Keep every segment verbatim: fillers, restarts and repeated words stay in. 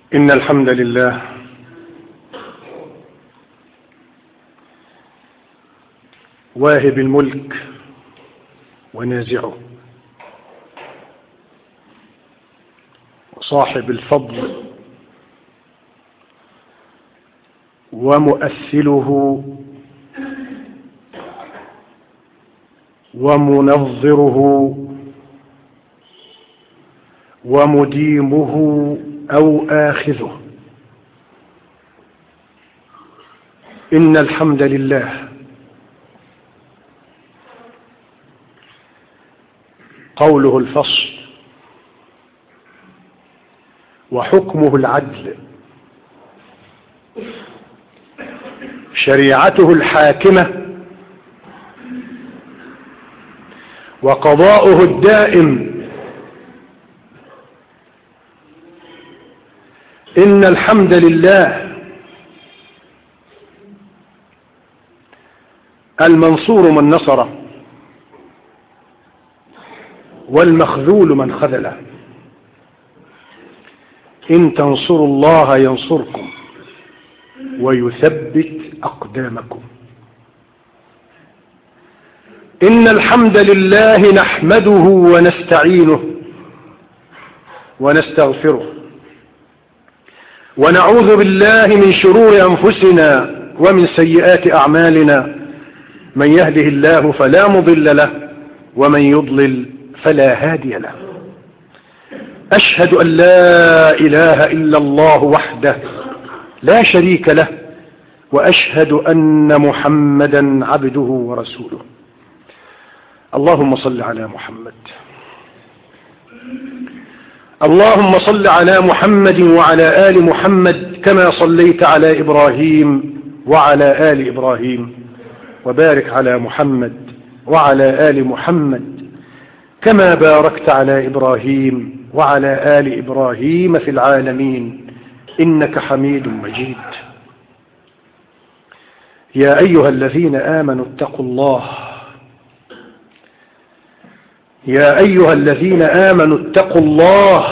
إن الحمد لله واهب الملك ونازعه، وصاحب الفضل ومؤثله ومنظره ومديمه أو آخذه. إن الحمد لله قوله الفصل، وحكمه العدل، شريعته الحاكمة، وقضاؤه الدائم. إن الحمد لله المنصور من نصره، والمخذول من خذله. إن تنصروا الله ينصركم ويثبت أقدامكم. إن الحمد لله نحمده ونستعينه ونستغفره، ونعوذ بالله من شرور أنفسنا ومن سيئات أعمالنا. من يهده الله فلا مضل له، ومن يضلل فلا هادي له. أشهد أن لا إله إلا الله وحده لا شريك له، وأشهد أن محمدا عبده ورسوله. اللهم صل على محمد. اللهم صل على محمد وعلى آل محمد كما صليت على إبراهيم وعلى آل إبراهيم، وبارك على محمد وعلى آل محمد كما باركت على إبراهيم وعلى آل إبراهيم في العالمين إنك حميد مجيد. يا أيها الذين آمنوا اتقوا الله يا أيها الذين آمنوا اتقوا الله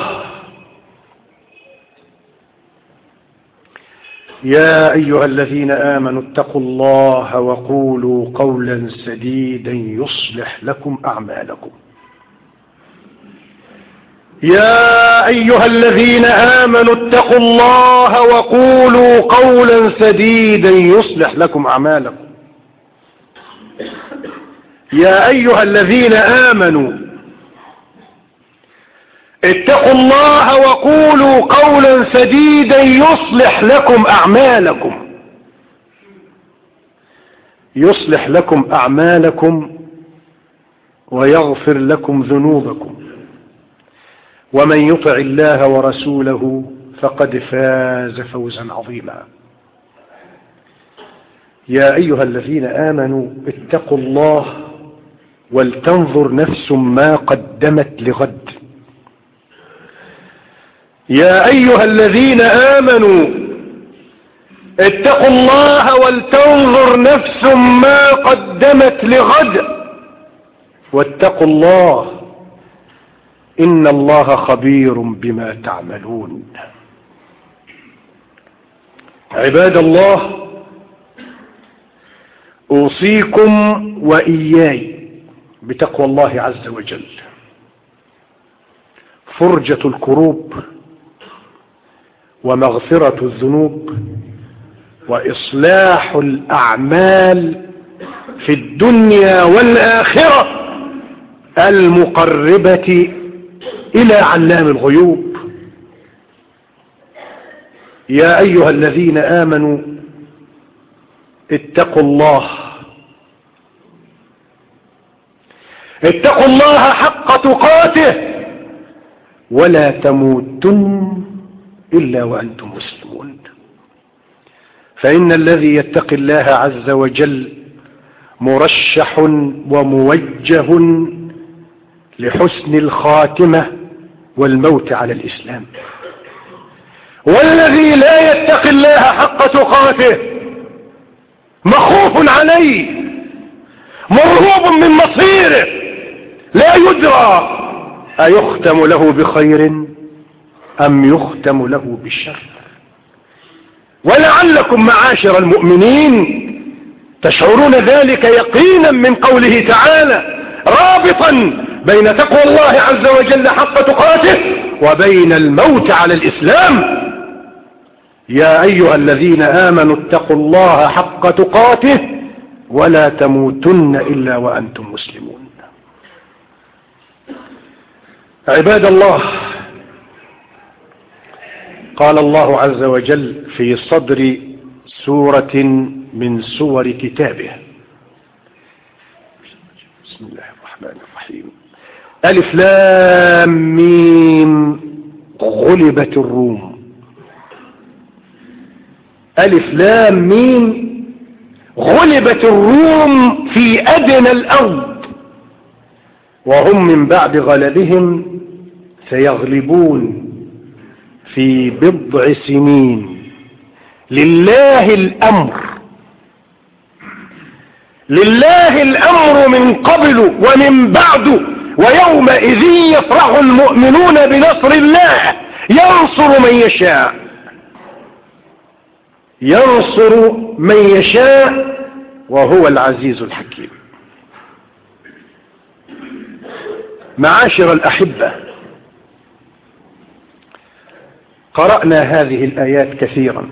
يا أيها الذين آمنوا اتقوا الله وقولوا قولا سديدا يصلح لكم أعمالكم. يا أيها الذين آمنوا اتقوا الله وقولوا قولا سديدا يصلح لكم أعمالكم. يا أيها الذين آمنوا اتقوا الله وقولوا قولا سديدا يصلح لكم أعمالكم يصلح لكم أعمالكم ويغفر لكم ذنوبكم، ومن يطع الله ورسوله فقد فاز فوزا عظيما. يا أيها الذين آمنوا اتقوا الله ولتنظر نفس ما قدمت لغد. يا أيها الذين آمنوا اتقوا الله ولتنظر نفس ما قدمت لغد واتقوا الله إن الله خبير بما تعملون. عباد الله، أوصيكم وإياي بتقوى الله عز وجل، فرجة الكروب ومغفرة الذنوب وإصلاح الأعمال في الدنيا والآخرة المقربة إلى علام الغيوب. يا أيها الذين آمنوا اتقوا الله اتقوا الله حق تقاته ولا تموتن إلا وأنتم مسلمون. فإن الذي يتقي الله عز وجل مرشح وموجه لحسن الخاتمة والموت على الإسلام، والذي لا يتقي الله حق تقاته مخوف عليه مرهوب من مصيره، لا يدرى أيختم له بخير أم يختم له بالشر. ولعلكم معاشر المؤمنين تشعرون ذلك يقينا من قوله تعالى رابطا بين تقوى الله عز وجل حق تقاته وبين الموت على الإسلام. يا أيها الذين آمنوا اتقوا الله حق تقاته ولا تموتن إلا وأنتم مسلمون. عباد الله، قال الله عز وجل في صدر سورة من سور كتابه: بسم الله الرحمن الرحيم. ألف لام ميم غلبت الروم. ألف لام ميم غلبت الروم في أدنى الأرض وهم من بعد غلبهم سيغلبون في بضع سنين. لله الأمر، لله الأمر من قبل ومن بعد، ويومئذ يفرح المؤمنون بنصر الله ينصر من يشاء، ينصر من يشاء وهو العزيز الحكيم. معاشر الأحبة، قرأنا هذه الآيات كثيرا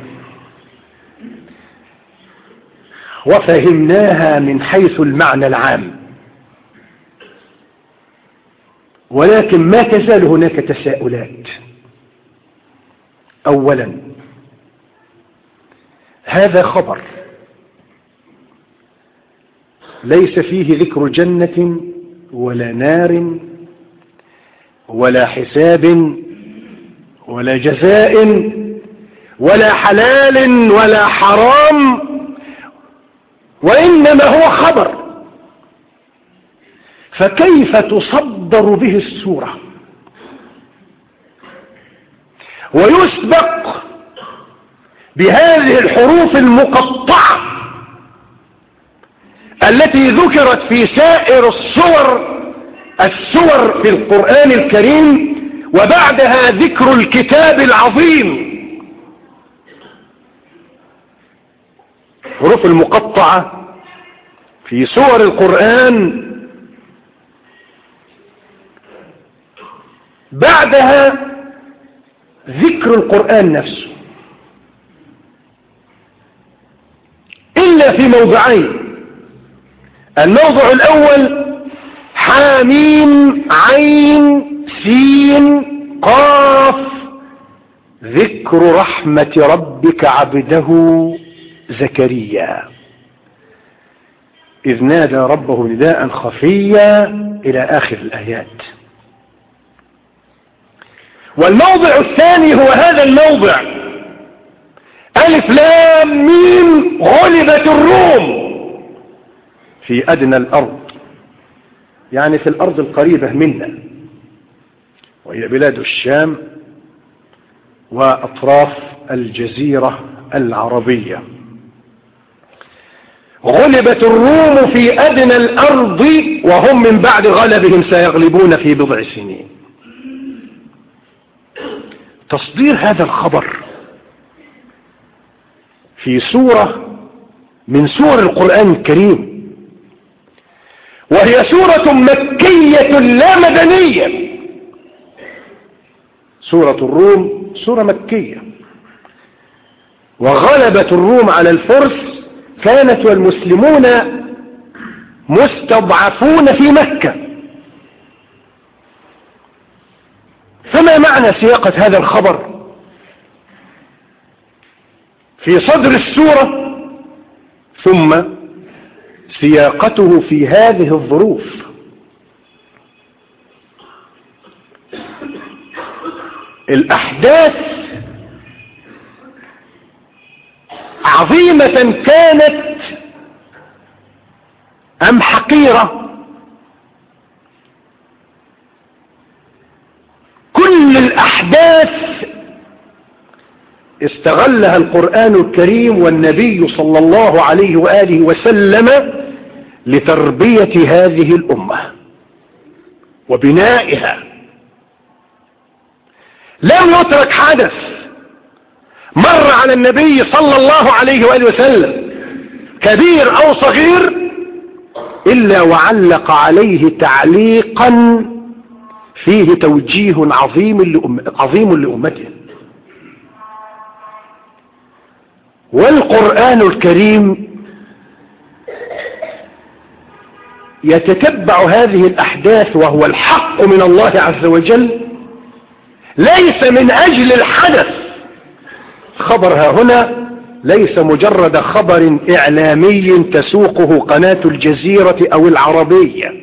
وفهمناها من حيث المعنى العام، ولكن ما تزال هناك تساؤلات. أولا، هذا خبر ليس فيه ذكر جنة ولا نار ولا حساب ولا جزاء ولا حلال ولا حرام، وإنما هو خبر، فكيف تصدر به السورة ويسبق بهذه الحروف المقطعة التي ذكرت في سائر الصور السور في القرآن الكريم، وبعدها ذكر الكتاب العظيم. الحروف المقطعة في سور القرآن بعدها ذكر القرآن نفسه، إلا في موضعين. الموضع الأول حاميم عين سين قاف، ذكر رحمة ربك عبده زكريا إذ نادى ربه نداء خفيا إلى آخر الآيات. والموضع الثاني هو هذا الموضع: ألف لام ميم غلبت الروم في أدنى الأرض، يعني في الأرض القريبة منا، وهي بلاد الشام وأطراف الجزيرة العربية. غلبت الروم في أدنى الأرض وهم من بعد غلبهم سيغلبون في بضع سنين. تصدير هذا الخبر في سورة من سور القرآن الكريم، وهي سورة مكية لا مدنية. سورة الروم سورة مكية، وغلبت الروم على الفرس، كانت والمسلمون مستضعفون في مكة. فما معنى سياقة هذا الخبر في صدر السورة ثم سياقته في هذه الظروف؟ الأحداث عظيمة كانت أم حقيرة؟ كل الأحداث استغلها القرآن الكريم والنبي صلى الله عليه وآله وسلم لتربية هذه الأمة وبنائها. لم يترك حدث مر على النبي صلى الله عليه وآله وسلم كبير أو صغير إلا وعلق عليه تعليقا فيه توجيه عظيم لأم... عظيم لأمته. والقرآن الكريم يتتبع هذه الأحداث وهو الحق من الله عز وجل، ليس من أجل الحدث. خبر ها هنا ليس مجرد خبر إعلامي تسوقه قناة الجزيرة أو العربية.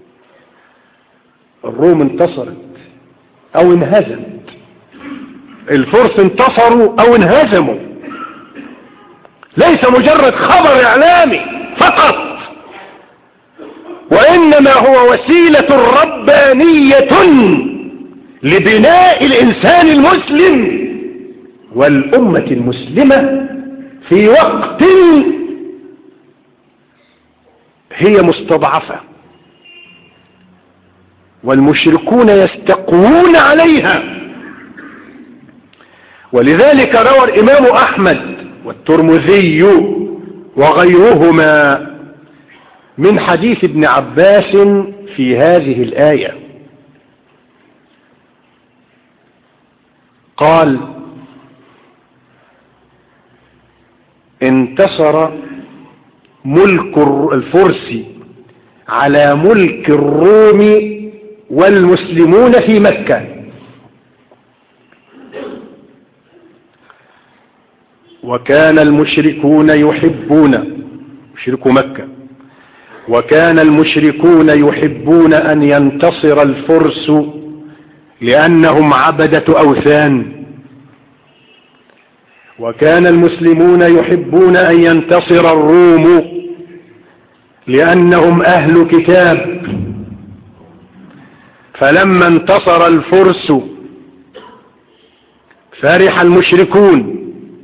الروم انتصرت أو انهزمت، الفرس انتصروا أو انهزموا، ليس مجرد خبر إعلامي فقط، وإنما هو وسيلة ربانية لبناء الإنسان المسلم والأمة المسلمة في وقت هي مستضعفة والمشركون يستقوون عليها. ولذلك روى الإمام أحمد والترمذي وغيرهما من حديث ابن عباس في هذه الآية قال: انتصر ملك الفرس على ملك الروم والمسلمون في مكة، وكان المشركون يحبون مشركو مكة وكان المشركون يحبون أن ينتصر الفرس لأنهم عبدة أوثان، وكان المسلمون يحبون أن ينتصر الروم لأنهم أهل كتاب. فلما انتصر الفرس فرح المشركون،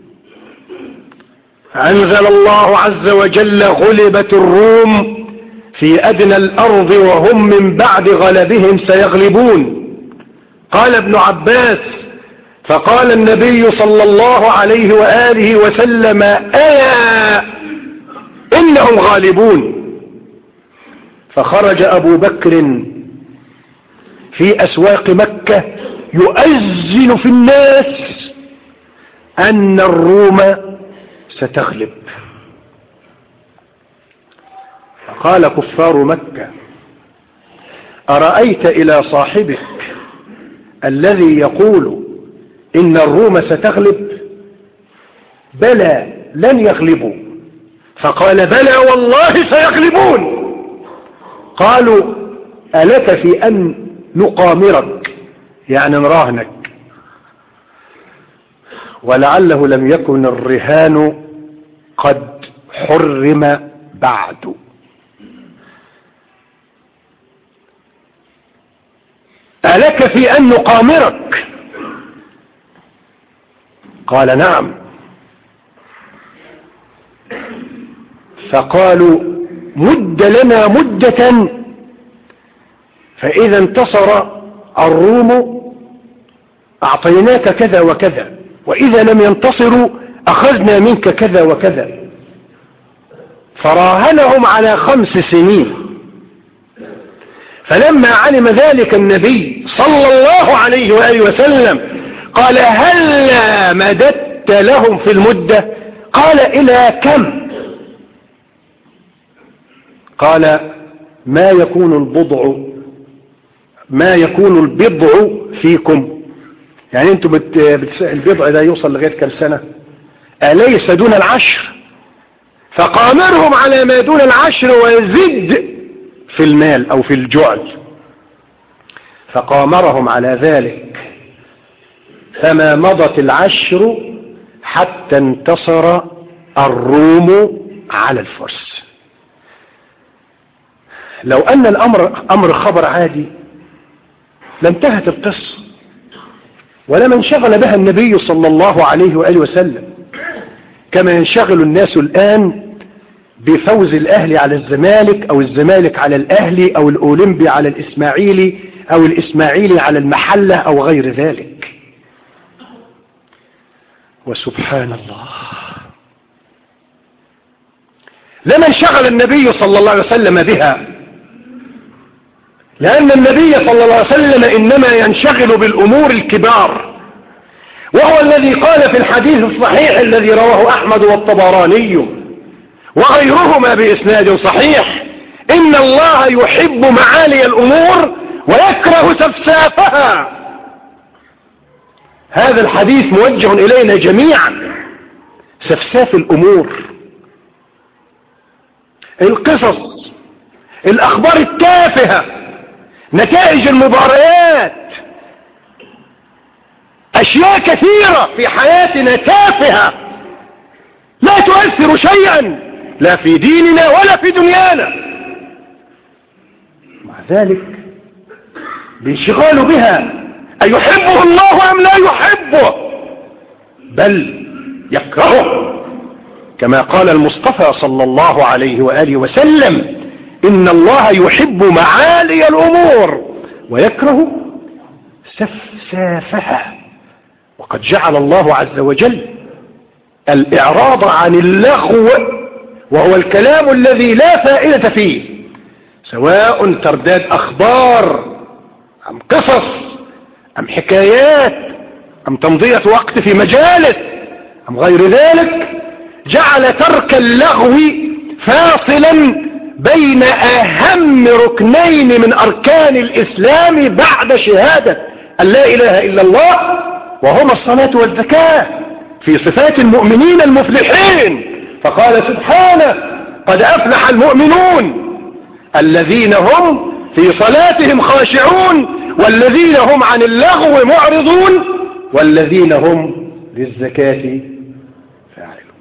أنزل الله عز وجل: غلبت الروم في أدنى الأرض وهم من بعد غلبهم سيغلبون. قال ابن عباس: فقال النبي صلى الله عليه وآله وسلم: أيا إنهم غالبون. فخرج أبو بكر في أسواق مكة يؤذن في الناس أن الروم ستغلب. فقال كفار مكة: أرأيت إلى صاحبك الذي يقول إن الروم ستغلب؟ بلى لن يغلبوا. فقال: بلى والله سيغلبون. قالوا: ألك في أن نقامرك، يعني نراهنك؟ ولعله لم يكن الرهان قد حرم بعد. ألك في أن نقامرك؟ قال: نعم. فقالوا: مد لنا مدة، فإذا انتصر الروم أعطيناك كذا وكذا، وإذا لم ينتصروا أخذنا منك كذا وكذا. فراهنهم على خمس سنين. فلما علم ذلك النبي صلى الله عليه وآله وسلم قال: هل مددت لهم في المدة؟ قال: إلى كم؟ قال: ما يكون البضع ما يكون البضع فيكم، يعني انتم بت... بت... البضع ده يوصل لغاية كم سنة؟ أليس دون العشر؟ فقامرهم على ما دون العشر ويزيد في المال أو في الجعل. فقامرهم على ذلك، فما مضت العشر حتى انتصر الروم على الفرس. لو أن الأمر أمر خبر عادي لانتهت القصة، ولما انشغل بها النبي صلى الله عليه وآله وسلم كما ينشغل الناس الآن بفوز الأهلي على الزمالك أو الزمالك على الأهلي أو الأولمبي على الإسماعيلي أو الإسماعيلي على المحلة أو غير ذلك. وسبحان الله، لما انشغل النبي صلى الله عليه وسلم بها، لأن النبي صلى الله عليه وسلم إنما ينشغل بالأمور الكبار، وهو الذي قال في الحديث الصحيح الذي رواه أحمد والطبراني وغيرهما بإسناد صحيح: إن الله يحب معالي الأمور ويكره سفسافها. هذا الحديث موجه إلينا جميعا. سفساف الأمور، القصص، الأخبار التافهة، نتائج المباريات، أشياء كثيرة في حياتنا تافهة لا تؤثر شيئا لا في ديننا ولا في دنيانا، مع ذلك بانشغال بها أيحبه الله أم لا يحبه؟ بل يكرهه، كما قال المصطفى صلى الله عليه وآله وسلم: إن الله يحب معالي الأمور ويكره سفسافها. وقد جعل الله عز وجل الإعراض عن اللغو، وهو الكلام الذي لا فائدة فيه، سواء ترداد أخبار أم قصص أم حكايات أم تمضية وقت في مجالس أم غير ذلك، جعل ترك اللغو فاصلا بين أهم ركنين من أركان الإسلام بعد شهادة أن لا إله إلا الله، وهما الصلاة والزكاة، في صفات المؤمنين المفلحين. فقال سبحانه: قد أفلح المؤمنون الذين هم في صلاتهم خاشعون والذين هم عن اللغو معرضون والذين هم للزكاة فاعلون.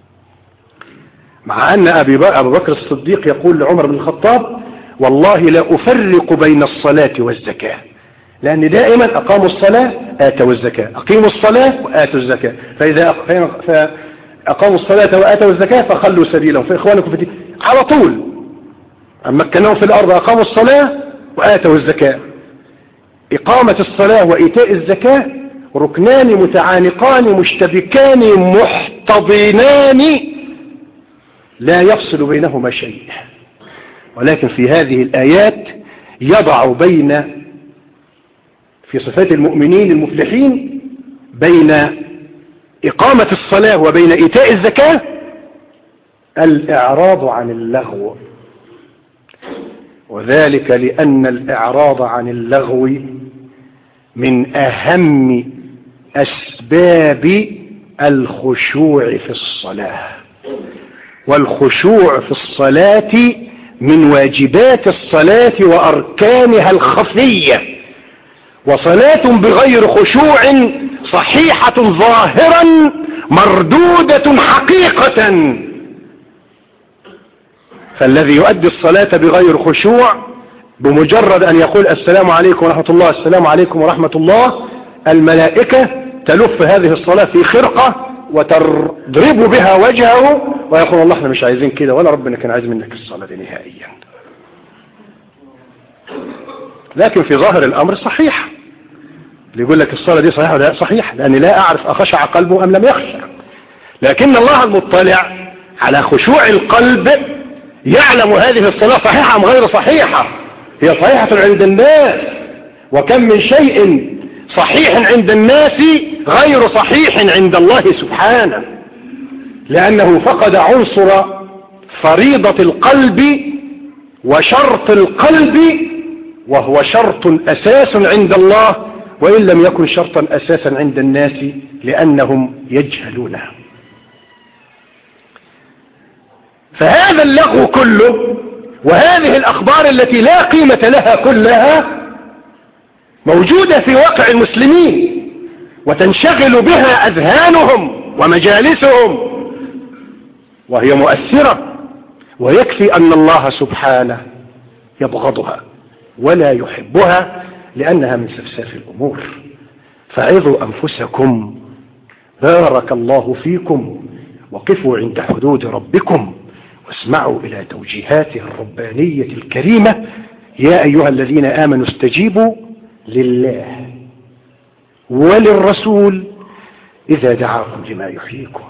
مع أن أبو بكر الصديق يقول لعمر بن الخطاب: والله لا أفرق بين الصلاة والزكاة، لأن دائما أقاموا الصلاة آتوا الزكاة، أقيموا الصلاة وآتوا الزكاة، فإذا أقاموا الصلاة وآتوا الزكاة فخلوا سبيلهم فإخوانكم في الدين، على طول. أما كانوا في الأرض أقاموا الصلاة وآتوا الزكاة. إقامة الصلاة وإيتاء الزكاة ركنان متعانقان مشتبكان محتضنان لا يفصل بينهما شيء، ولكن في هذه الآيات يضع بين في صفات المؤمنين المفلحين بين إقامة الصلاة وبين إيتاء الزكاة الإعراض عن اللغو، وذلك لأن الإعراض عن اللغو من أهم أسباب الخشوع في الصلاة، والخشوع في الصلاة من واجبات الصلاة وأركانها الخفية، وصلاة بغير خشوع صحيحة ظاهرا مردودة حقيقة. فالذي يؤدي الصلاة بغير خشوع بمجرد أن يقول السلام عليكم ورحمة الله السلام عليكم ورحمة الله، الملائكة تلف هذه الصلاة في خرقة وتضرب بها وجهه ويقول الله احنا مش عايزين كده، ولا ربنا كان عايز منك الصلاة دي نهائيا. لكن في ظاهر الأمر صحيح، اللي يقول لك الصلاة دي صحيحة ولا صحيح، لأني لا أعرف أخشع قلبه أم لم يخشع، لكن الله المطلع على خشوع القلب يعلم هذه الصلاة صحيحة أم غير صحيحة. هي صحيحة عند الناس، وكم من شيء صحيح عند الناس غير صحيح عند الله سبحانه، لأنه فقد عنصر فريضة القلب وشرط القلب، وهو شرط أساس عند الله وإن لم يكن شرطا أساسا عند الناس لأنهم يجهلونه. فهذا اللغو كله وهذه الأخبار التي لا قيمة لها كلها موجودة في واقع المسلمين، وتنشغل بها أذهانهم ومجالسهم، وهي مؤثرة، ويكفي أن الله سبحانه يبغضها ولا يحبها لأنها من سفساف الأمور. فعظوا أنفسكم بارك الله فيكم، وقفوا عند حدود ربكم واسمعوا إلى توجيهاته الربانية الكريمة. يا أيها الذين آمنوا استجيبوا لله وللرسول إذا دعاكم لما يحييكم.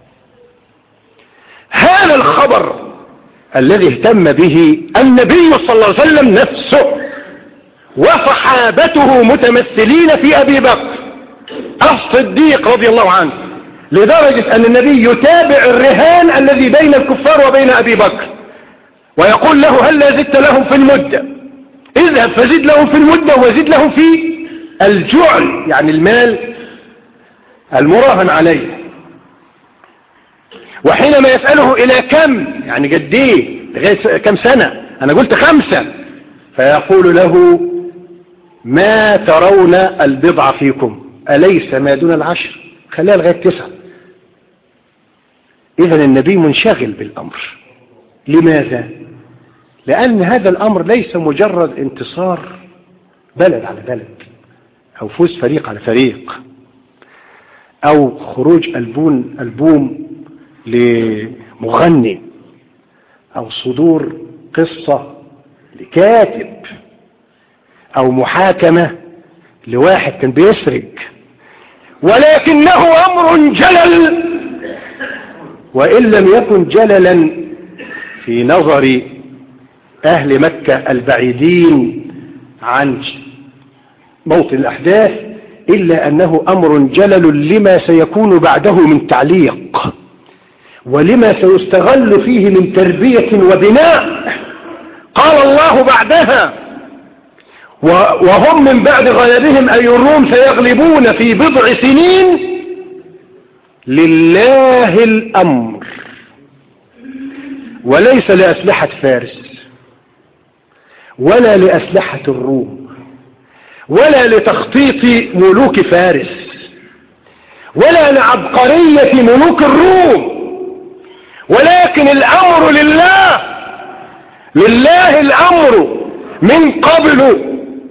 هذا الخبر الذي اهتم به النبي صلى الله عليه وسلم نفسه وصحابته متمثلين في أبي بكر الصديق رضي الله عنه، لدرجة أن النبي يتابع الرهان الذي بين الكفار وبين أبي بكر ويقول له هل زدت لهم في المدة، اذهب فزد لهم في المدة وزد لهم في الجعل، يعني المال المراهن عليه. وحينما يسأله إلى كم، يعني قد ايه، لغاية كم سنة، أنا قلت خمسة، فيقول له ما ترون البضع فيكم أليس ما دون العشر، خليها لغاية تسعة. إذن النبي منشغل بالأمر. لماذا؟ لأن هذا الأمر ليس مجرد انتصار بلد على بلد أو فوز فريق على فريق أو خروج ألبون ألبوم لمغني أو صدور قصة لكاتب أو محاكمة لواحد كان بيسرق، ولكنه أمر جلل، وإن لم يكن جللا في نظر أهل مكة البعيدين عن موطن الأحداث، إلا أنه أمر جلل لما سيكون بعده من تعليق ولما سيستغل فيه من تربية وبناء. قال الله بعدها وهم من بعد غلبهم أي الروم سيغلبون في بضع سنين لله الأمر، وليس لأسلحة فارس ولا لأسلحة الروم ولا لتخطيط ملوك فارس ولا لعبقرية ملوك الروم، ولكن الأمر لله. لله الأمر من قبل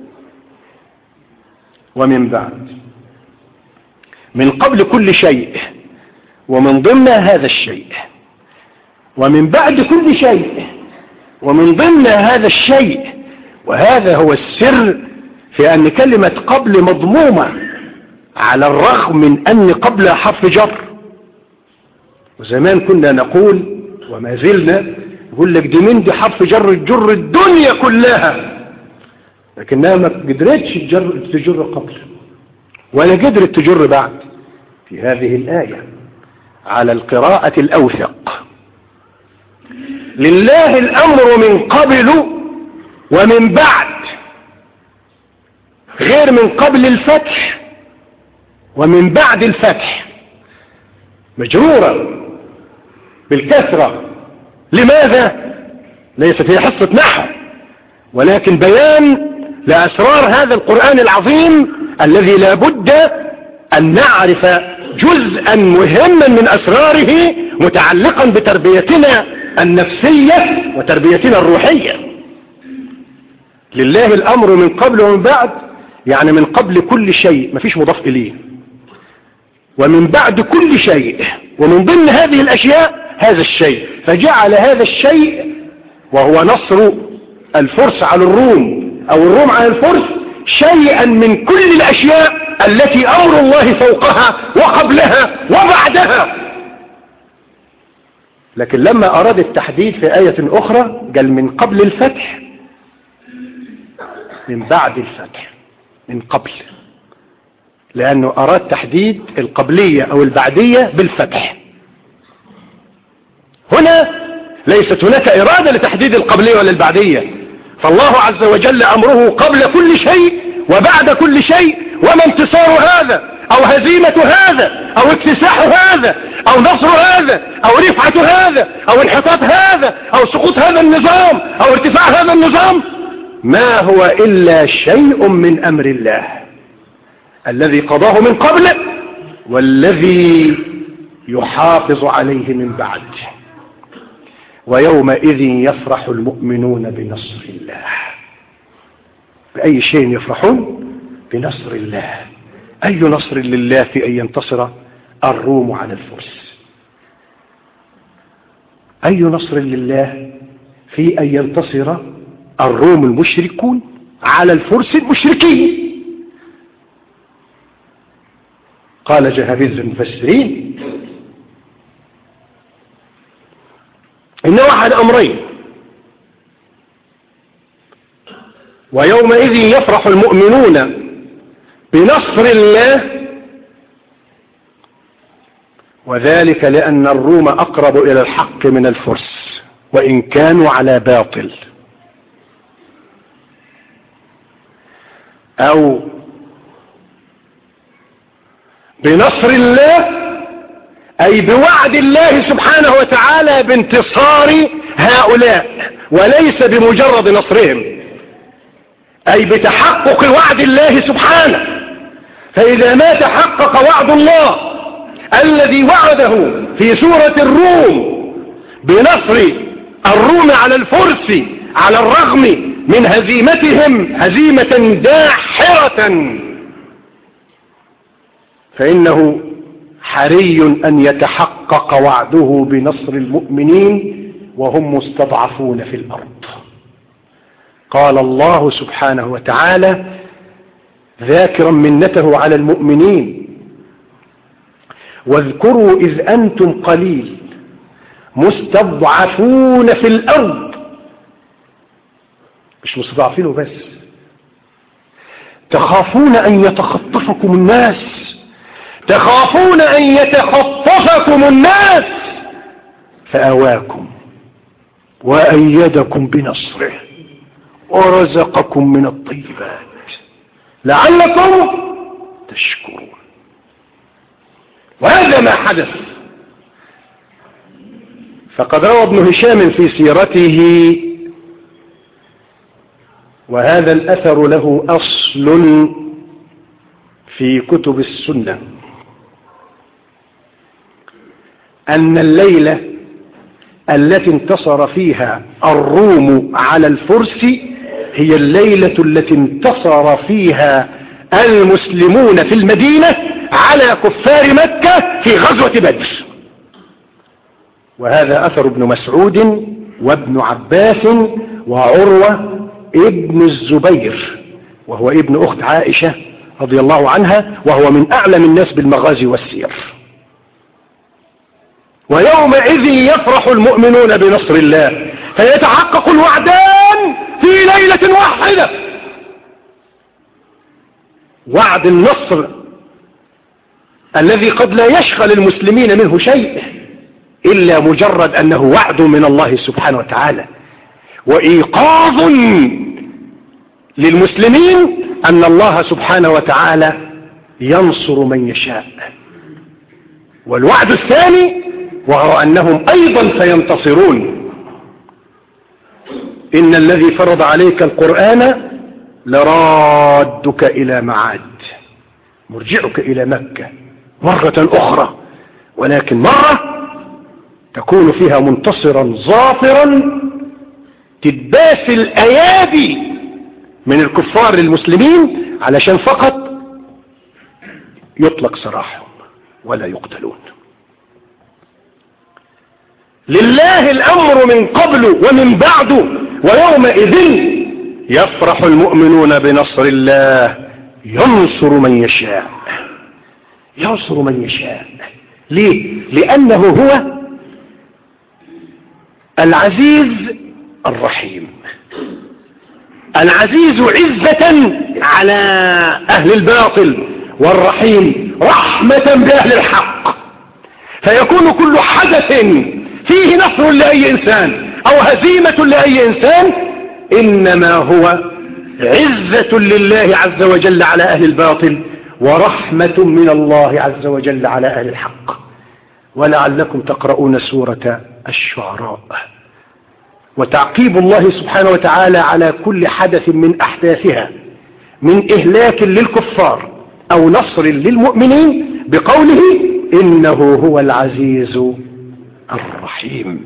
ومن بعد، من قبل كل شيء ومن ضمن هذا الشيء، ومن بعد كل شيء ومن ضمن هذا الشيء. وهذا هو السر في أن كلمة قبل مضمومة على الرغم من أن قبل حرف جر. وزمان كنا نقول وما زلنا يقول لك دي من دي حرف جر تجر الدنيا كلها، لكنها ما قدرتش تجر قبل ولا قدرت تجر بعد. في هذه الآية على القراءة الأوثق لله الأمر من قبل ومن بعد، غير من قبل الفتح ومن بعد الفتح، مجرورة بالكسرة. لماذا؟ ليست هي حصة نحو، ولكن بيان لأسرار هذا القرآن العظيم الذي لا بد أن نعرف جزءا مهما من أسراره متعلقا بتربيتنا النفسية وتربيتنا الروحية. لله الأمر من قبل ومن بعد، يعني من قبل كل شيء مفيش مضاف إليه، ومن بعد كل شيء، ومن ضمن هذه الأشياء هذا الشيء. فجعل هذا الشيء وهو نصر الفرس على الروم أو الروم على الفرس شيئا من كل الأشياء التي أمر الله فوقها وقبلها وبعدها. لكن لما أراد التحديد في آية أخرى قال من قبل الفتح، من بعد الفتح، من قبل، لأنه أراد تحديد القبلية أو البعدية بالفتح. هنا ليست هناك إرادة لتحديد القبلية ولا البعدية، فالله عز وجل أمره قبل كل شيء وبعد كل شيء. وما انتصار هذا أو هزيمة هذا أو اكتساح هذا أو نصر هذا أو رفعة هذا أو انحطاط هذا أو سقوط هذا النظام أو ارتفاع هذا النظام، ما هو إلا شيء من أمر الله الذي قضاه من قبل والذي يحافظ عليه من بعد. ويومئذ يفرح المؤمنون بنصر الله. بأي شيء يفرحون؟ بنصر الله. أي نصر لله في أن ينتصر الروم على الفرس؟ أي نصر لله في أن ينتصر الروم المشركون على الفرس المشركين؟ قال جهابيز المفسرين إنه أحد أمرين: ويومئذ يفرح المؤمنون بنصر الله، وذلك لأن الروم أقرب إلى الحق من الفرس وإن كانوا على باطل. أو بنصر الله أي بوعد الله سبحانه وتعالى بانتصار هؤلاء، وليس بمجرد نصرهم، أي بتحقق وعد الله سبحانه. فإذا ما تحقق وعد الله الذي وعده في سورة الروم بنصر الروم على الفرس على الرغم من هزيمتهم هزيمة داحرة، فإنه حري أن يتحقق وعده بنصر المؤمنين وهم مستضعفون في الأرض. قال الله سبحانه وتعالى ذاكرا منته على المؤمنين: واذكروا إذ أنتم قليل مستضعفون في الأرض. مش مستضعفين بس، تخافون أن يتخطفكم الناس، تخافون أن يتخطفكم الناس فآواكم وأيدكم بنصره ورزقكم من الطيبات لعلكم تشكرون. وهذا ما حدث. فقد روى ابن هشام في سيرته، وهذا الأثر له أصل في كتب السنة، أن الليلة التي انتصر فيها الروم على الفرس هي الليلة التي انتصر فيها المسلمون في المدينة على كفار مكة في غزوة بدر. وهذا أثر ابن مسعود وابن عباس وعروة ابن الزبير، وهو ابن أخت عائشة رضي الله عنها، وهو من أعلم الناس بالمغازي والسير. ويومئذ يفرح المؤمنون بنصر الله، فيتحقق الوعدان في ليلة واحدة: وعد النصر الذي قد لا يشغل المسلمين منه شيء إلا مجرد أنه وعد من الله سبحانه وتعالى، وإيقاظ للمسلمين أن الله سبحانه وتعالى ينصر من يشاء. والوعد الثاني وهو أنهم أيضا سينتصرون: إن الذي فرض عليك القرآن لرادك إلى معاد، مرجعك إلى مكة مرة أخرى، ولكن مرة تكون فيها منتصرا ظافرا تدباس الأيادي من الكفار للمسلمين علشان فقط يطلق سراحهم ولا يقتلون. لله الأمر من قبل ومن بعد، ويومئذ يفرح المؤمنون بنصر الله ينصر من يشاء. ينصر من يشاء ليه؟ لأنه هو العزيز الرحيم. العزيز عزة على أهل الباطل، والرحيم رحمة بأهل الحق. فيكون كل حدث فيه نصر لأي إنسان أو هزيمة لأي إنسان إنما هو عزة لله عز وجل على أهل الباطل، ورحمة من الله عز وجل على أهل الحق. ولعلكم تقرؤون سورة الشعراء. وتعقيب الله سبحانه وتعالى على كل حدث من أحداثها من إهلاك للكفار أو نصر للمؤمنين بقوله إنه هو العزيز الرحيم.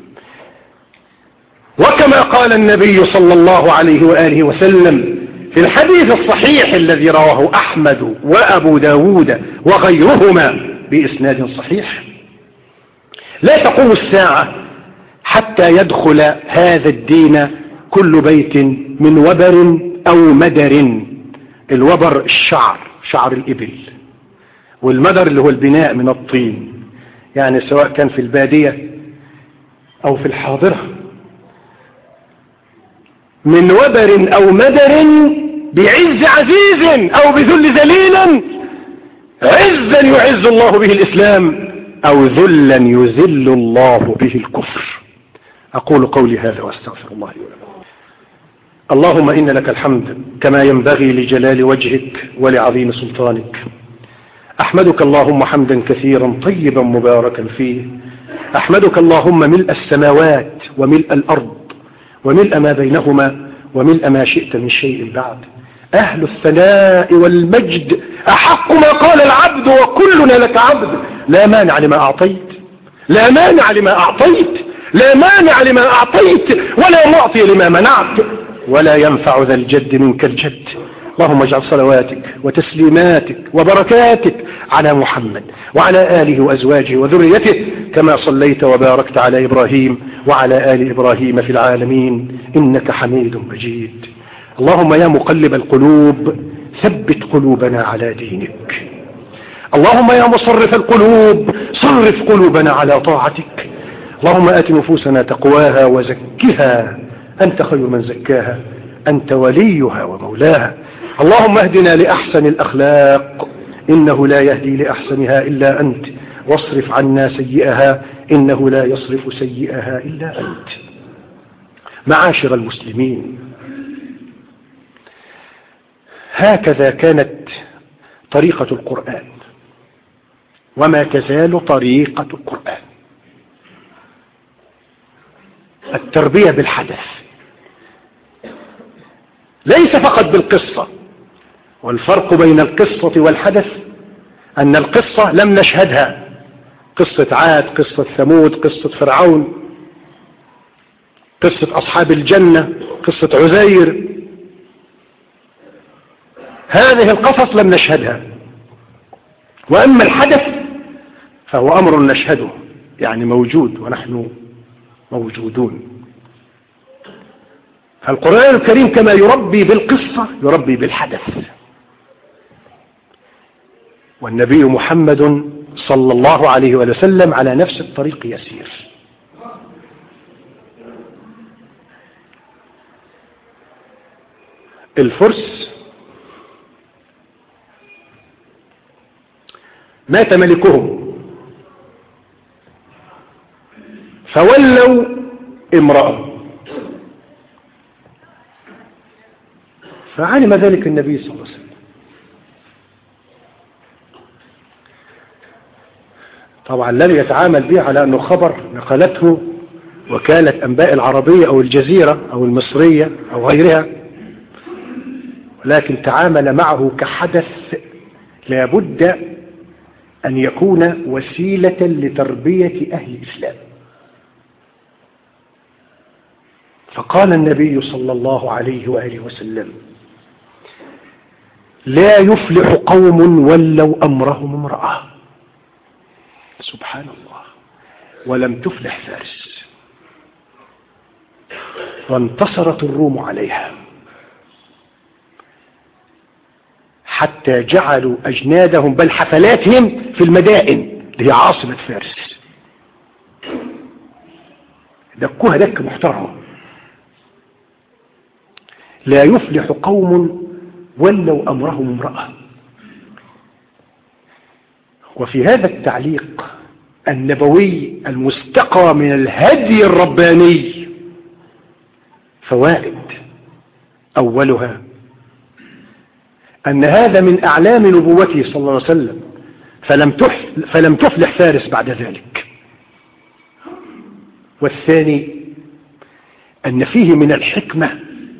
وكما قال النبي صلى الله عليه وآله وسلم في الحديث الصحيح الذي رواه أحمد وأبو داود وغيرهما بإسناد صحيح: لا تقوم الساعة حتى يدخل هذا الدين كل بيت من وبر أو مدر. الوبر الشعر، شعر الإبل، والمدر اللي هو البناء من الطين، يعني سواء كان في البادية أو في الحاضرة، من وبر أو مدر بعز عزيز أو بذل ذليل، عزا يعز الله به الإسلام أو ذلا يذل الله به الكفر. أقول قولي هذا وأستغفر الله لي ولكم. اللهم إن لك الحمد كما ينبغي لجلال وجهك ولعظيم سلطانك. أحمدك اللهم حمدا كثيرا طيبا مباركا فيه. أحمدك اللهم ملء السماوات وملء الأرض وملء ما بينهما وملء ما شئت من شيء بعد. أهل الثناء والمجد أحق ما قال العبد وكلنا لك عبد. لا مانع لما أعطيت، لا مانع لما أعطيت، لا مانع لما أعطيت، ولا معطي لما منعت، ولا ينفع ذا الجد منك الجد. اللهم اجعل صلواتك وتسليماتك وبركاتك على محمد وعلى آله وأزواجه وذريته كما صليت وباركت على إبراهيم وعلى آل إبراهيم في العالمين إنك حميد مجيد. اللهم يا مقلب القلوب ثبت قلوبنا على دينك. اللهم يا مصرف القلوب صرف قلوبنا على طاعتك. اللهم آت نفوسنا تقواها وزكها أنت خير من زكاها أنت وليها ومولاها. اللهم اهدنا لأحسن الأخلاق إنه لا يهدي لأحسنها إلا أنت، واصرف عنا سيئها إنه لا يصرف سيئها إلا أنت. معاشر المسلمين، هكذا كانت طريقة القرآن وما تزال طريقة القرآن، التربية بالحدث، ليس فقط بالقصة. والفرق بين القصة والحدث أن القصة لم نشهدها، قصة عاد، قصة ثمود، قصة فرعون، قصة أصحاب الجنة، قصة عزير، هذه القصص لم نشهدها. وأما الحدث فهو أمر نشهده، يعني موجود ونحن موجودون. فالقرآن الكريم كما يربي بالقصة يربي بالحدث. والنبي محمد صلى الله عليه وسلم على نفس الطريق يسير. الفرس مات ملكهم فولوا امرأة، فعلم ذلك النبي صلى الله عليه وسلم. طبعا الذي يتعامل به على أنه خبر نقلته وكالة أنباء العربية أو الجزيرة أو المصرية أو غيرها، ولكن تعامل معه كحدث لابد أن يكون وسيلة لتربية أهل الإسلام. فقال النبي صلى الله عليه وآله وسلم: لا يفلح قوم ولوا أمرهم امرأة. سبحان الله. ولم تفلح فارس، وانتصرت الروم عليها حتى جعلوا أجنادهم بل حفلاتهم في المدائن اللي هي عاصمة فارس، دكوها دك محترمة. لا يفلح قوم ولوا أمرهم امرأة. وفي هذا التعليق النبوي المستقى من الهدي الرباني فوائد. أولها أن هذا من أعلام نبوته صلى الله عليه وسلم، فلم تفلح, فلم تفلح فارس بعد ذلك. والثاني أن فيه من الحكمة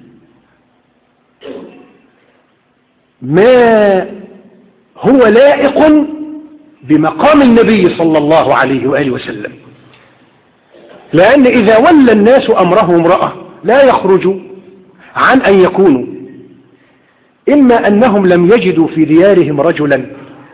ما هو لائق بمقام النبي صلى الله عليه وآله وسلم، لأن إذا ولى الناس أمره امرأة لا يخرج عن أن يكونوا إما أنهم لم يجدوا في ديارهم رجلا،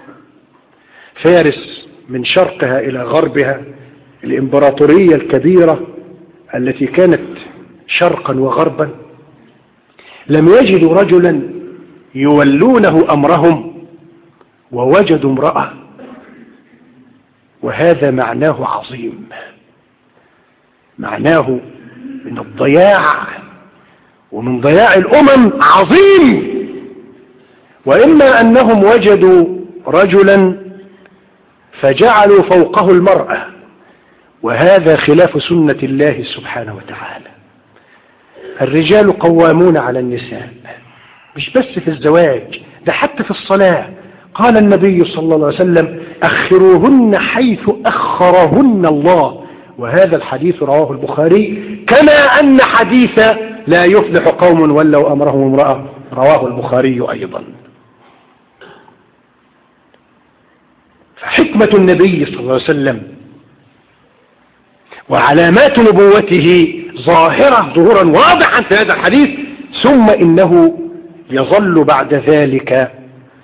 فارس من شرقها إلى غربها، الإمبراطورية الكبيرة التي كانت شرقا وغربا، لم يجدوا رجلا يولونه أمرهم ووجدوا امرأة، وهذا معناه عظيم، معناه من الضياع ومن ضياع الأمم عظيم. وإما أنهم وجدوا رجلا فجعلوا فوقه المرأة، وهذا خلاف سنة الله سبحانه وتعالى. الرجال قوامون على النساء، مش بس في الزواج، ده حتى في الصلاة. قال النبي صلى الله عليه وسلم: أخروهن حيث أخرهن الله، وهذا الحديث رواه البخاري، كما أن حديث لا يفلح قوم ولوا أمرهم امرأة رواه البخاري أيضا. فحكمة النبي صلى الله عليه وسلم وعلامات نبوته ظاهرة ظهورا واضحا في هذا الحديث. ثم إنه يظل بعد ذلك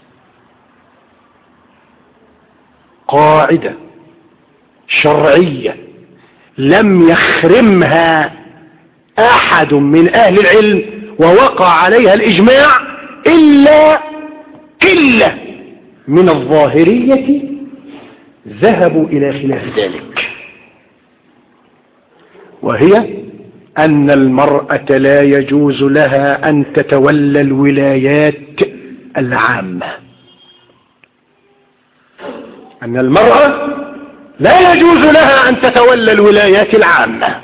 قاعدة شرعية لم يخرمها أحد من أهل العلم ووقع عليها الإجماع إلا قلة من الظاهرية ذهبوا إلى خلاف ذلك، وهي أن المرأة لا يجوز لها أن تتولى الولايات العامة. أن المرأة لا يجوز لها أن تتولى الولايات العامة،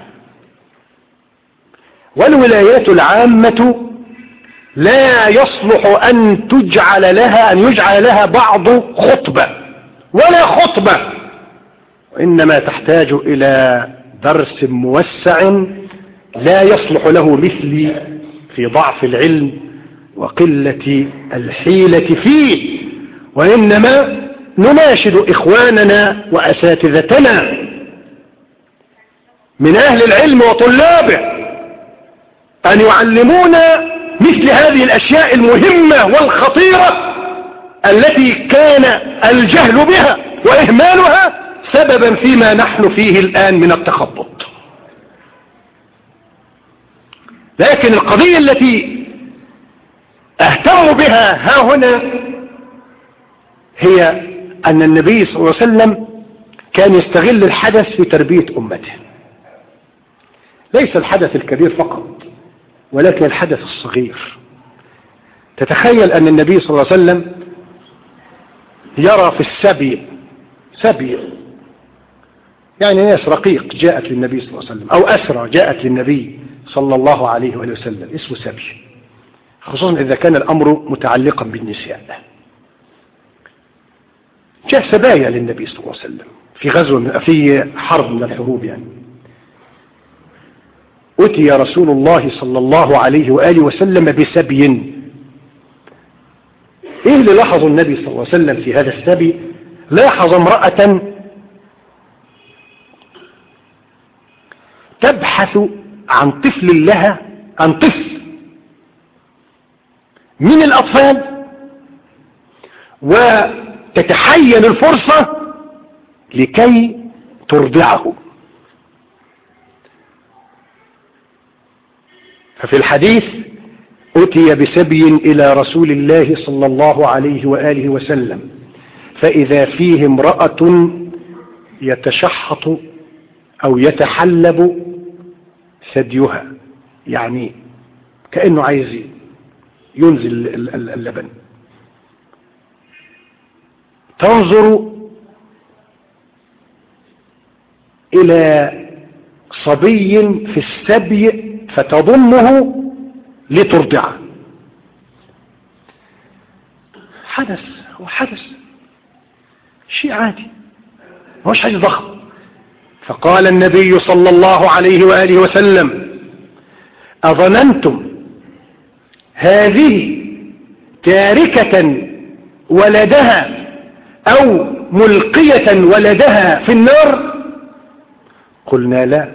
والولايات العامة لا يصلح أن تجعل لها أن يجعل لها بعض خطبة ولا خطبة، وإنما تحتاج إلى درس موسع لا يصلح له مثلي في ضعف العلم وقلة الحيلة فيه، وإنما نناشد إخواننا وأساتذتنا من أهل العلم وطلابه أن يعلمونا مثل هذه الأشياء المهمة والخطيرة التي كان الجهل بها وإهمالها سببا فيما نحن فيه الآن من التخبط. لكن القضية التي أهتم بها ها هنا هي أن النبي صلى الله عليه وسلم كان يستغل الحدث في تربية أمته، ليس الحدث الكبير فقط ولكن الحدث الصغير. تتخيل أن النبي صلى الله عليه وسلم يرى في السبي سبي يعني ناس رقيق جاءت للنبي صلى الله عليه وسلم، أو أسرى جاءت للنبي صلى الله عليه وآله وسلم، اسمه سبي، خصوصا إذا كان الأمر متعلقا بالنساء. جاء سبايا للنبي صلى الله عليه وسلم في غزو في حرب من الحروب يعني. أتي رسول الله صلى الله عليه وآله وسلم بسبي. إيه اللي لاحظ النبي صلى الله عليه وسلم في هذا السبي؟ لاحظ امرأة تبحث عن طفل لها، عن طفل من الأطفال، وتتحين الفرصة لكي ترضعه. ففي الحديث أتي بسبي إلى رسول الله صلى الله عليه وآله وسلم، فإذا فيه امرأة يتشحط أو يتحلب ثديها، يعني كأنه عايز ينزل اللبن. تنظر إلى صبي في السبي فتضمه لترضعه. حدث وحدث شيء عادي، مش حاجة ضخم. فقال النبي صلى الله عليه وآله وسلم: أظننتم هذه تاركة ولدها أو ملقية ولدها في النار؟ قلنا لا.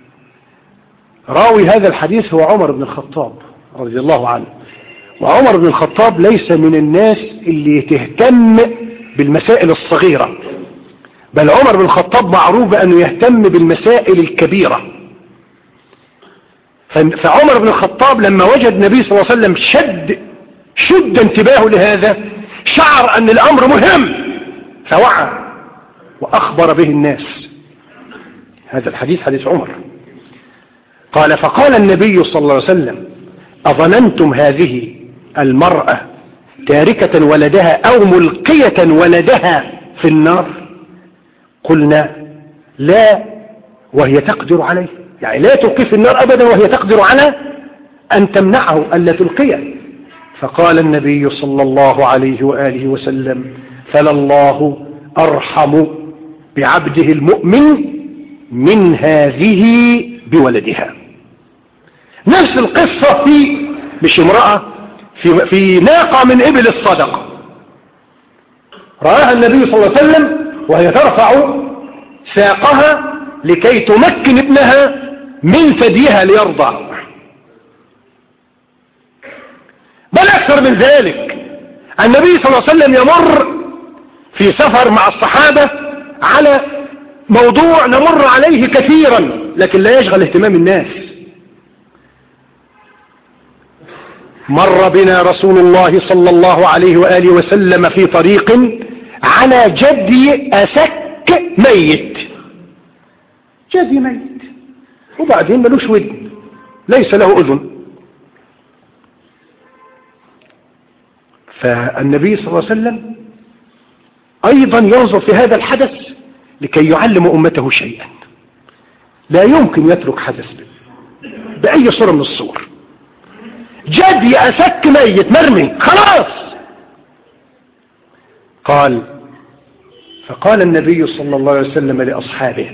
راوي هذا الحديث هو عمر بن الخطاب رضي الله عنه، وعمر بن الخطاب ليس من الناس اللي تهتم بالمسائل الصغيرة، بل عمر بن الخطاب معروف بأنه يهتم بالمسائل الكبيرة. فعمر بن الخطاب لما وجد النبي صلى الله عليه وسلم شد شد انتباهه لهذا، شعر أن الأمر مهم فوعى وأخبر به الناس. هذا الحديث حديث عمر. قال فقال النبي صلى الله عليه وسلم أظننتم هذه المرأة تاركة ولدها أو ملقية ولدها في النار؟ قلنا لا وهي تقدر عليه، يعني لا تلقي في النار أبدا وهي تقدر على أن تمنعه ألا تلقيه. فقال النبي صلى الله عليه وآله وسلم فلله أرحم بعبده المؤمن من هذه بولدها. نفس القصة في مش امرأة في, في ناقة من إبل الصدقة، رآها النبي صلى الله عليه وسلم وهي ترفع ساقها لكي تمكن ابنها من ثديها ليرضع، بل أكثر من ذلك. النبي صلى الله عليه وسلم يمر في سفر مع الصحابة على موضوع نمر عليه كثيرا لكن لا يشغل اهتمام الناس. مر بنا رسول الله صلى الله عليه وآله وسلم في طريق على جدي أسك ميت، جدي ميت وبعدين ملوش ودن، ليس له أذن. فالنبي صلى الله عليه وسلم أيضا ينظر في هذا الحدث لكي يعلم أمته شيئا، لا يمكن يترك حدث بأي صورة من الصور. جدي أسك ميت مرمي خلاص. قال فقال النبي صلى الله عليه وسلم لأصحابه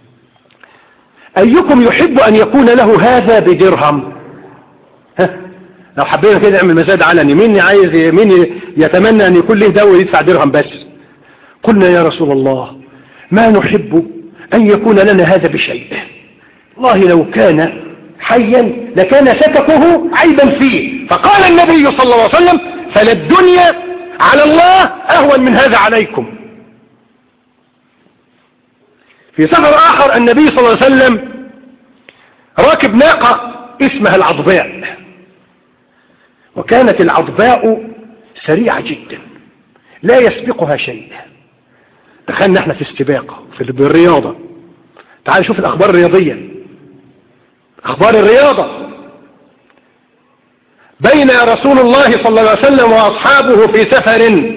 أيكم يحب أن يكون له هذا بدرهم؟ ها لو حبينا كده نعمل مزاد علني، مين عايز مين يتمنى أن يكون له ده ويدفع درهم بس؟ قلنا يا رسول الله ما نحب أن يكون لنا هذا بشيء، والله لو كان حيا لكان سككه عيبا فيه. فقال النبي صلى الله عليه وسلم فللدنيا على الله أهون من هذا عليكم. في سفر آخر النبي صلى الله عليه وسلم راكب ناقة اسمها العضباء، وكانت العضباء سريعة جدا لا يسبقها شيء. دخلنا احنا في السباق في الرياضة، تعال شوف الأخبار الرياضية، أخبار الرياضة. بين رسول الله صلى الله عليه وسلم وأصحابه في سفر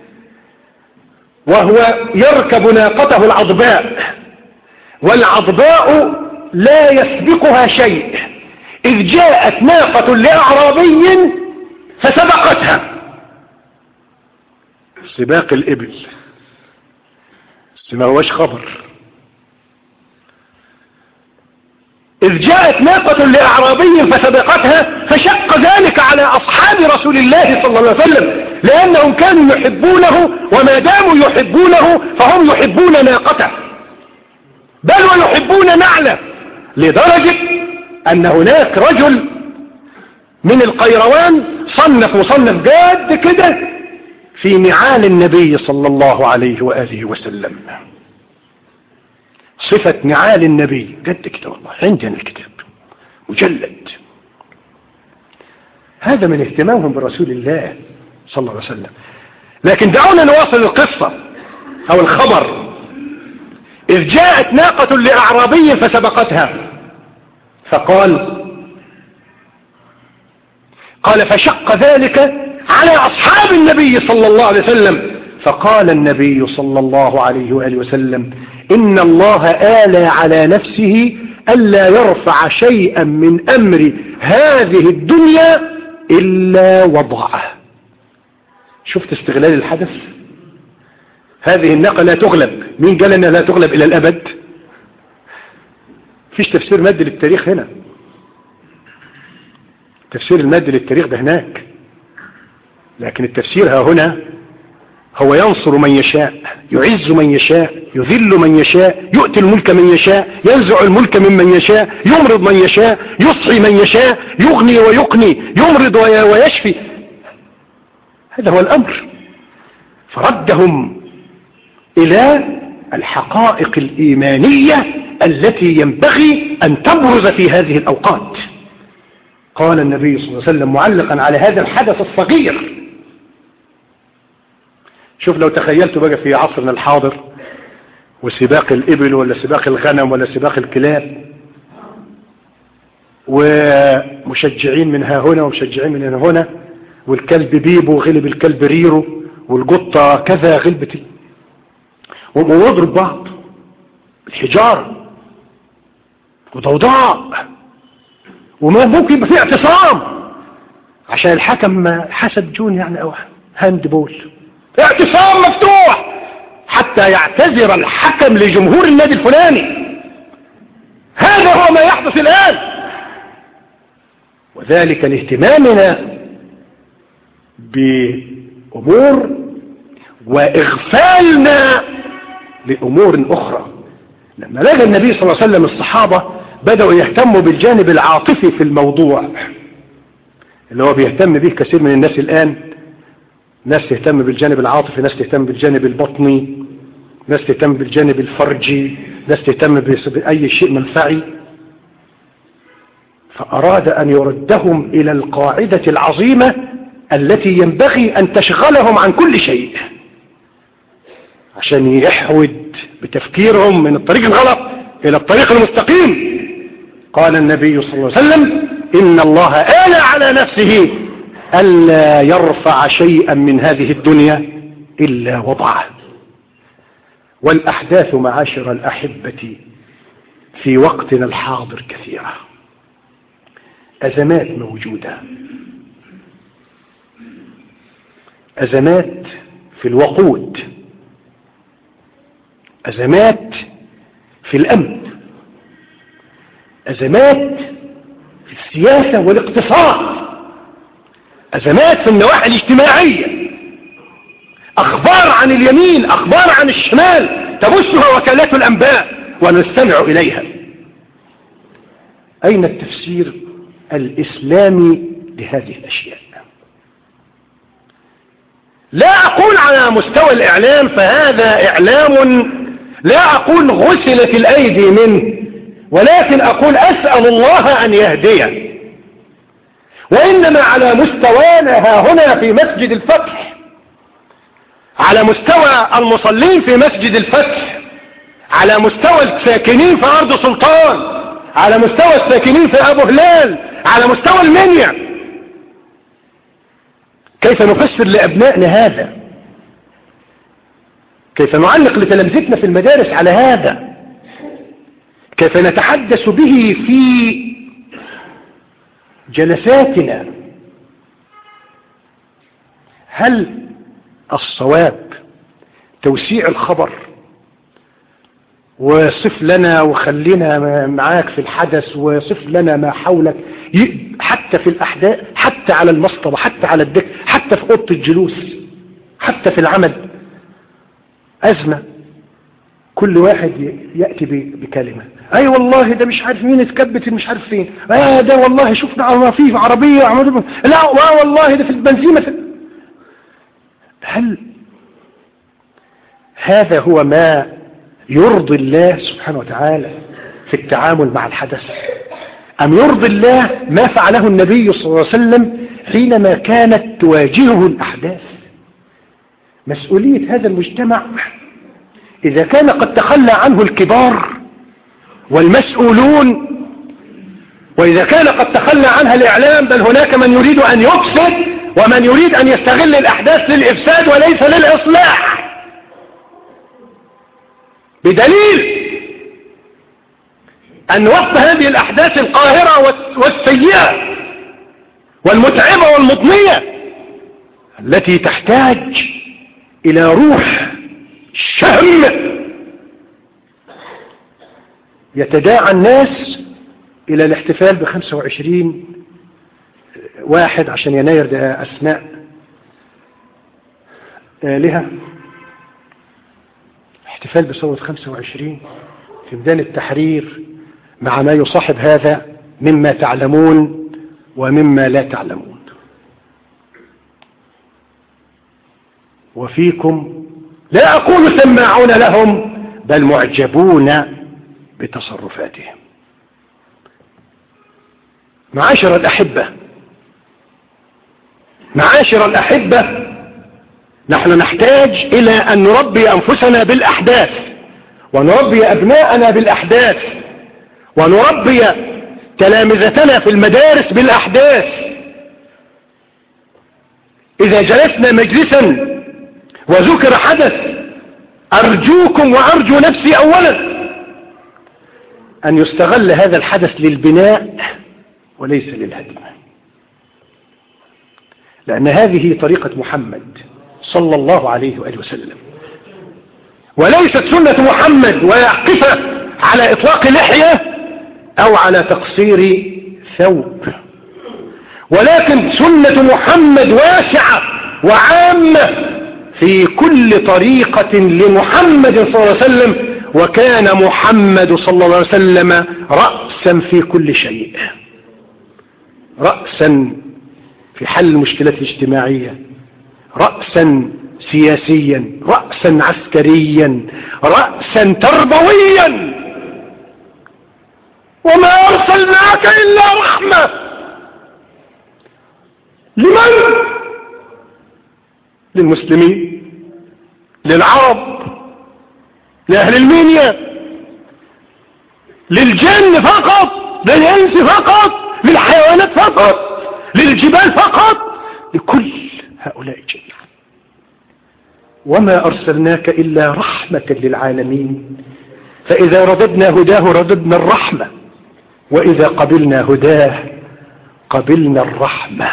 وهو يركب ناقته العضباء، والعضباء لا يسبقها شيء، إذ جاءت ناقة لأعرابي فسبقتها. سباق الإبل ما هوش خبر. إذ جاءت ناقة لأعرابي فسبقتها فشق ذلك على أصحاب رسول الله صلى الله عليه وسلم، لأنهم كانوا يحبونه، وما داموا يحبونه فهم يحبون ناقته بل ويحبون نعله، لدرجة أن هناك رجل من القيروان صنف مصنف جاد كده في نعال النبي صلى الله عليه وآله وسلم، صفة نعال النبي جد كده، والله عندنا الكتاب مجلد. هذا من اهتمامهم برسول الله صلى الله عليه وسلم. لكن دعونا نواصل القصة أو الخبر. إذ جاءت ناقة لأعرابي فسبقتها، فقال قال فشق ذلك على أصحاب النبي صلى الله عليه وسلم، فقال النبي صلى الله عليه وآله وسلم إن الله آلى على نفسه ألا يرفع شيئا من أمر هذه الدنيا إلا وضعه. شفت استغلال الحدث؟ هذه الناقة لا تغلب، مين قال أنها لا تغلب إلى الأبد؟ فيش تفسير مادي للتاريخ هنا، تفسير المادي للتاريخ ده هناك، لكن التفسير ها هنا هو ينصر من يشاء، يعز من يشاء، يذل من يشاء، يؤتي الملك من يشاء، ينزع الملك ممن يشاء، يمرض من يشاء، يصحي من يشاء، يغني ويقني، يمرض ويشفي. هذا هو الأمر. فردهم إلى الحقائق الإيمانية التي ينبغي أن تبرز في هذه الأوقات. قال النبي صلى الله عليه وسلم معلقا على هذا الحدث الصغير شوف لو تخيلتوا بقى في عصرنا الحاضر وسباق الإبل ولا سباق الغنم ولا سباق الكلاب، ومشجعين من ها هنا ومشجعين من هنا، والكلب بيبو غلب الكلب ريرو، والقطة كذا غلبتي، ويضرب بعض بالحجارة وضوضاء، وما ممكن يبقى فيه اعتصام عشان الحكم حسب جون يعني او هاند بول، اعتصام مفتوح حتى يعتذر الحكم لجمهور النادي الفلاني. هذا هو ما يحدث الآن، وذلك لاهتمامنا بأمور وإغفالنا لأمور أخرى. لما لقى النبي صلى الله عليه وسلم الصحابة بدأوا يهتموا بالجانب العاطفي في الموضوع اللي هو بيهتم به كثير من الناس الآن، ناس تهتم بالجانب العاطفي، ناس تهتم بالجانب البطني، ناس تهتم بالجانب الفرجي، ناس تهتم بأي شيء منفعي، فأراد أن يردهم إلى القاعدة العظيمة التي ينبغي أن تشغلهم عن كل شيء عشان يحود بتفكيرهم من الطريق الغلط إلى الطريق المستقيم. قال النبي صلى الله عليه وسلم: إن الله آل على نفسه ألا يرفع شيئا من هذه الدنيا إلا وضعه. والأحداث معاشر الأحبة في وقتنا الحاضر كثيرة، أزمات موجودة، أزمات في الوقود، أزمات في الأمن، أزمات في السياسة والاقتصاد، أزمات في النواحي الاجتماعية، أخبار عن اليمين، أخبار عن الشمال تبثها وكالات الأنباء ونستمع إليها. أين التفسير الإسلامي لهذه الأشياء؟ لا أقول على مستوى الإعلام فهذا إعلام لا أقول غسلت الأيدي منه، ولكن أقول أسأل الله أن يهديه. وإنما على مستوانا ها هنا في مسجد الفتح، على مستوى المصلين في مسجد الفتح، على مستوى الساكنين في أرض سلطان، على مستوى الساكنين في أبو هلال، على مستوى المنيا، كيف نفسر لأبنائنا هذا؟ كيف نعلق لتلامذتنا في المدارس على هذا؟ كيف نتحدث به في جلساتنا؟ هل الصواب توسيع الخبر وصف لنا وخلينا معاك في الحدث وصف لنا ما حولك، حتى في الأحداث، حتى على المصطبة، حتى على الدك، حتى في أوضة الجلوس، حتى في العمل، أزمة كل واحد يأتي بكلمة. أي والله ده مش عارف مين اتكبت مش عارف فين، آه ده والله شفنا على فيه عربية عمل... لا والله ده في البنزيمة في... هل هذا هو ما يرضي الله سبحانه وتعالى في التعامل مع الحدث؟ أم يرضي الله ما فعله النبي صلى الله عليه وسلم حينما كانت تواجهه الأحداث؟ مسؤولية هذا المجتمع إذا كان قد تخلى عنه الكبار والمسؤولون، وإذا كان قد تخلى عنها الإعلام، بل هناك من يريد أن يفسد ومن يريد أن يستغل الأحداث للإفساد وليس للإصلاح، بدليل أن وقت هذه الأحداث القاهرة والسيئة والمتعبة والمضنية التي تحتاج إلى روح شهم، يتداعى الناس إلى الاحتفال بخمسة وعشرين واحد عشان يناير، ده أسماء آلهة، احتفال بثورة خمسة وعشرين في ميدان التحرير مع ما يصاحب هذا مما تعلمون ومما لا تعلمون. وفيكم لا أقول سماعون لهم بل معجبون بتصرفاتهم. معاشر الأحبة، معاشر الأحبة، نحن نحتاج إلى أن نربي أنفسنا بالأحداث، ونربي أبناءنا بالأحداث، ونربي تلامذتنا في المدارس بالأحداث. إذا جلسنا مجلسا وذكر حدث، أرجوكم وأرجو نفسي أولا أن يستغل هذا الحدث للبناء وليس للهدم، لأن هذه طريقة محمد صلى الله عليه وآله وسلم، وليست سنة محمد ويقف على إطلاق لحية أو على تقصير ثوب، ولكن سنة محمد واسعة وعامة في كل طريقة لمحمد صلى الله عليه وسلم، وكان محمد صلى الله عليه وسلم رأسا في كل شيء، رأسا في حل المشكلات الاجتماعية، رأسا سياسيا، رأسا عسكريا، رأسا تربويا. وما أرسلناك إلا رحمة. لمن؟ للمسلمين، للعرب، لأهل المنيا، للجن فقط، للإنس فقط، للحيوانات فقط، للجبال فقط، لكل هؤلاء جميعا. وما أرسلناك إلا رحمة للعالمين. فإذا رددنا هداه رددنا الرحمة، وإذا قبلنا هداه قبلنا الرحمة.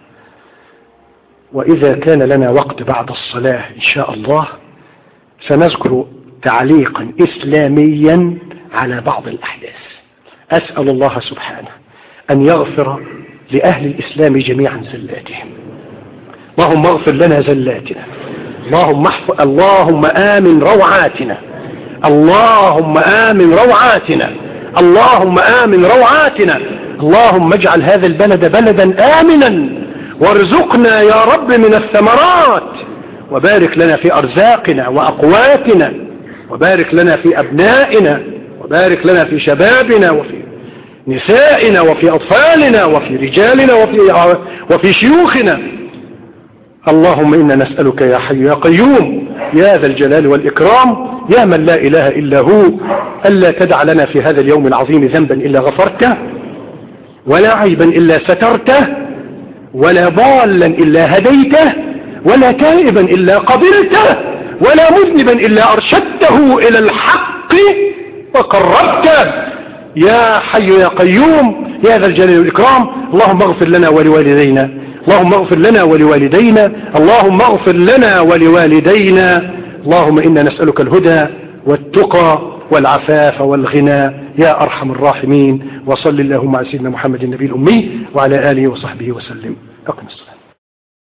وإذا كان لنا وقت بعد الصلاة إن شاء الله سنذكر تعليقا إسلاميا على بعض الأحداث. أسأل الله سبحانه أن يغفر لأهل الإسلام جميعا زلاتهم. اللهم اغفر لنا زلاتنا، اللهم احفظ، اللهم آمن روعاتنا، اللهم آمن روعاتنا، اللهم آمن روعاتنا. اللهم اجعل هذا البلد بلدا آمنا، وارزقنا يا رب من الثمرات، وبارك لنا في أرزاقنا وأقواتنا، وبارك لنا في أبنائنا، وبارك لنا في شبابنا وفي نسائنا وفي أطفالنا وفي رجالنا وفي, وفي شيوخنا. اللهم إنا نسألك يا حي يا قيوم يا ذا الجلال والإكرام يا من لا إله إلا هو ألا تدع لنا في هذا اليوم العظيم ذنبا إلا غفرته، ولا عيبا إلا سترته، ولا ضالا إلا هديته، ولا تائبا إلا قبلته، ولا مذنبا إلا أرشدته إلى الحق وقربته. يا حي يا قيوم يا ذا الجلال والإكرام. اللهم اغفر لنا ولوالدينا، اللهم اغفر لنا ولوالدينا، اللهم اغفر لنا ولوالدينا. اللهم إنا نسألك الهدى والتقى والعفاف والغنى يا أرحم الراحمين. وصل اللهم على سيدنا محمد النبي الأمي وعلى آله وصحبه وسلم. أقم الصلاة.